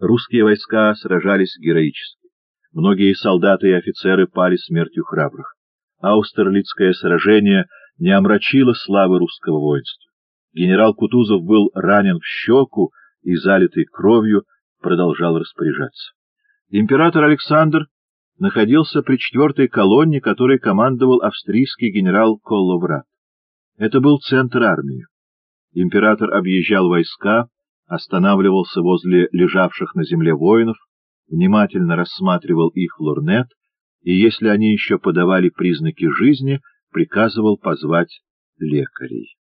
Русские войска сражались героически. Многие солдаты и офицеры пали смертью храбрых. Аустерлицкое сражение не омрачило славы русского воинства. Генерал Кутузов был ранен в щеку и, залитый кровью, продолжал распоряжаться. Император Александр находился при 4-й колонне, которой командовал австрийский генерал Колловрат. Это был центр армии. Император объезжал войска, останавливался возле лежавших на земле воинов, внимательно рассматривал их лорнет и, если они еще подавали признаки жизни, приказывал позвать лекарей.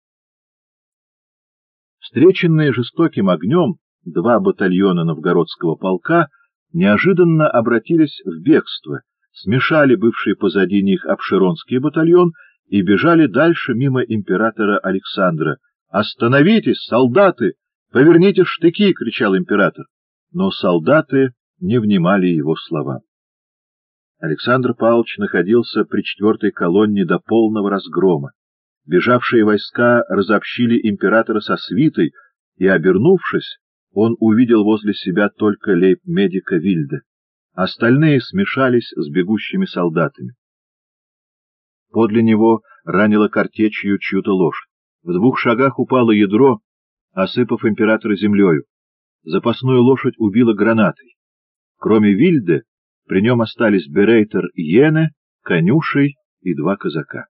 Встреченные жестоким огнем 2 батальона новгородского полка неожиданно обратились в бегство, смешали бывший позади них Апшеронский батальон и бежали дальше мимо императора Александра. «Остановитесь, солдаты! Поверните штыки!» — кричал император. Но солдаты не внимали его словам. Александр Павлович находился при 4-й колонне до полного разгрома. Бежавшие войска разобщили императора со свитой, и, обернувшись, он увидел возле себя только лейб-медика Вильде. Остальные смешались с бегущими солдатами. Подле него ранила картечью чью-то лошадь. В 2 шагах упало ядро, осыпав императора землею. Запасную лошадь убило гранатой. Кроме Вильде, при нем остались берейтер Йене, конюшей и 2 казака.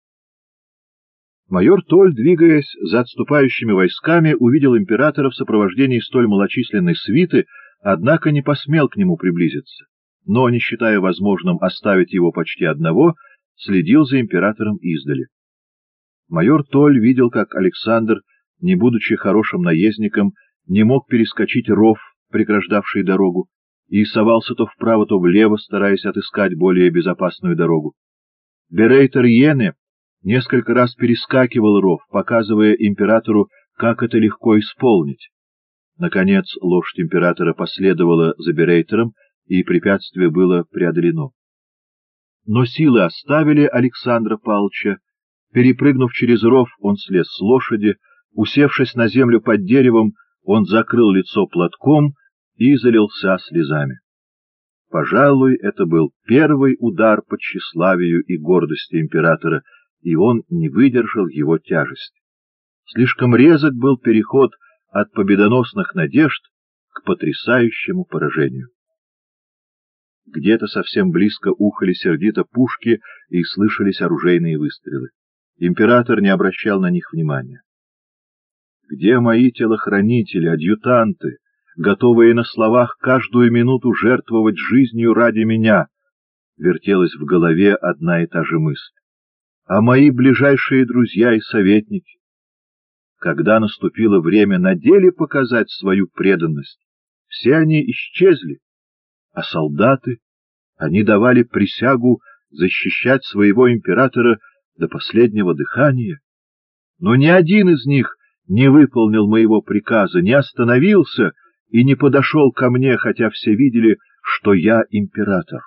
Майор Толь, двигаясь за отступающими войсками, увидел императора в сопровождении столь малочисленной свиты, однако не посмел к нему приблизиться, но, не считая возможным оставить его почти одного, следил за императором издали. Майор Толь видел, как Александр, не будучи хорошим наездником, не мог перескочить ров, преграждавший дорогу, и совался то вправо, то влево, стараясь отыскать более безопасную дорогу. Берейтер Йене несколько раз перескакивал ров, показывая императору, как это легко исполнить. Наконец лошадь императора последовала за берейтером, и препятствие было преодолено. Но силы оставили Александра Павловича. Перепрыгнув через ров, он слез с лошади, усевшись на землю под деревом, он закрыл лицо платком и залился слезами. Пожалуй, это был первый удар по тщеславию и гордости императора, и он не выдержал его тяжести. Слишком резок был переход от победоносных надежд к потрясающему поражению. Где-то совсем близко ухали сердито пушки и слышались оружейные выстрелы. Император не обращал на них внимания. Где мои телохранители, адъютанты, готовые на словах каждую минуту жертвовать жизнью ради меня? Вертелась в голове одна и та же мысль. А мои ближайшие друзья и советники? Когда наступило время на деле показать свою преданность, все они исчезли, а солдаты, они давали присягу защищать своего императора до последнего дыхания. Но ни один из них не выполнил моего приказа, не остановился и не подошел ко мне, хотя все видели, что я император.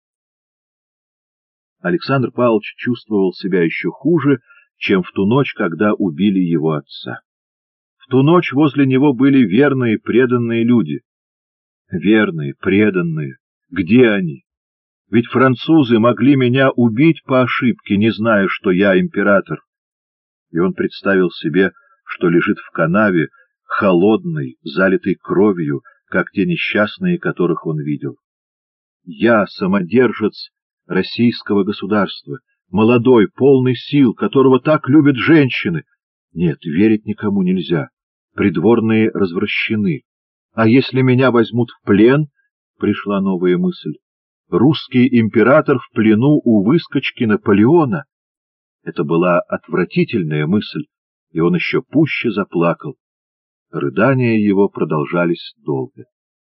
Александр Павлович чувствовал себя еще хуже, чем в ту ночь, когда убили его отца. В ту ночь возле него были верные, преданные люди. Верные, преданные. Где они? Ведь французы могли меня убить по ошибке, не зная, что я император. И он представил себе, что лежит в канаве, холодный, залитый кровью, как те несчастные, которых он видел. Я, самодержец российского государства, молодой, полный сил, которого так любят женщины. Нет, верить никому нельзя. Придворные развращены. А если меня возьмут в плен, пришла новая мысль. Русский император в плену у выскочки Наполеона. Это была отвратительная мысль, и он еще пуще заплакал. Рыдания его продолжались долго.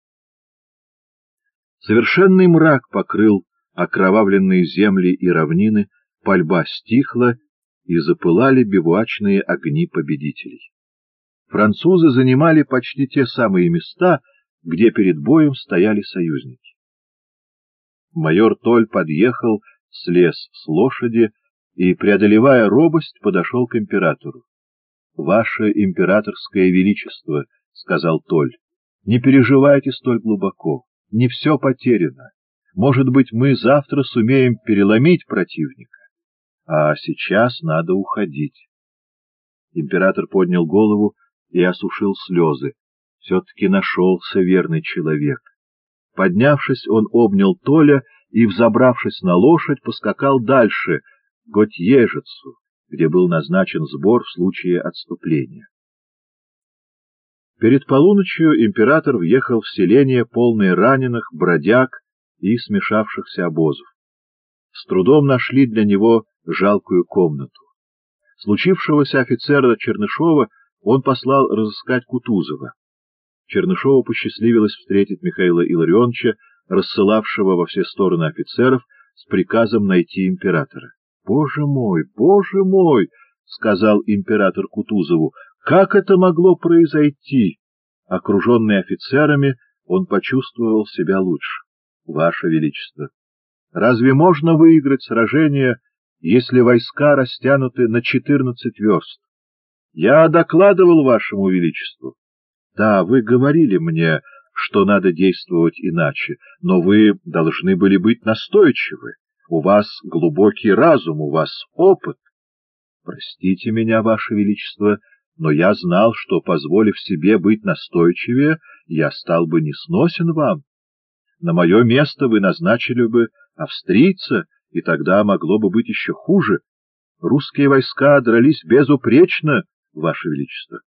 Совершенный мрак покрыл окровавленные земли и равнины, пальба стихла, и запылали бивуачные огни победителей. Французы занимали почти те самые места, где перед боем стояли союзники. Майор Толь подъехал, слез с лошади и, преодолевая робость, подошел к императору. — Ваше императорское величество, — сказал Толь, Не переживайте столь глубоко, не все потеряно. Может быть, мы завтра сумеем переломить противника, а сейчас надо уходить. Император поднял голову и осушил слезы. Все-таки нашелся верный человек. Поднявшись, он обнял Толя и, взобравшись на лошадь, поскакал дальше, к Готьежицу, где был назначен сбор в случае отступления. Перед полуночью император въехал в селение, полное раненых, бродяг и смешавшихся обозов. С трудом нашли для него жалкую комнату. Случившегося офицера Чернышова он послал разыскать Кутузова. Чернышову посчастливилось встретить Михаила Илларионовича, рассылавшего во все стороны офицеров с приказом найти императора. Боже мой! — сказал император Кутузову. — Как это могло произойти? Окруженный офицерами, он почувствовал себя лучше. — Ваше Величество, разве можно выиграть сражение, если войска растянуты на 14 верст? Я докладывал Вашему Величеству. Да, вы говорили мне, что надо действовать иначе, но вы должны были быть настойчивы. У вас глубокий разум, у вас опыт. Простите меня, Ваше Величество, но я знал, что, позволив себе быть настойчивее, я стал бы несносен вам. На мое место вы назначили бы австрийца, и тогда могло бы быть еще хуже. Русские войска дрались безупречно, Ваше Величество.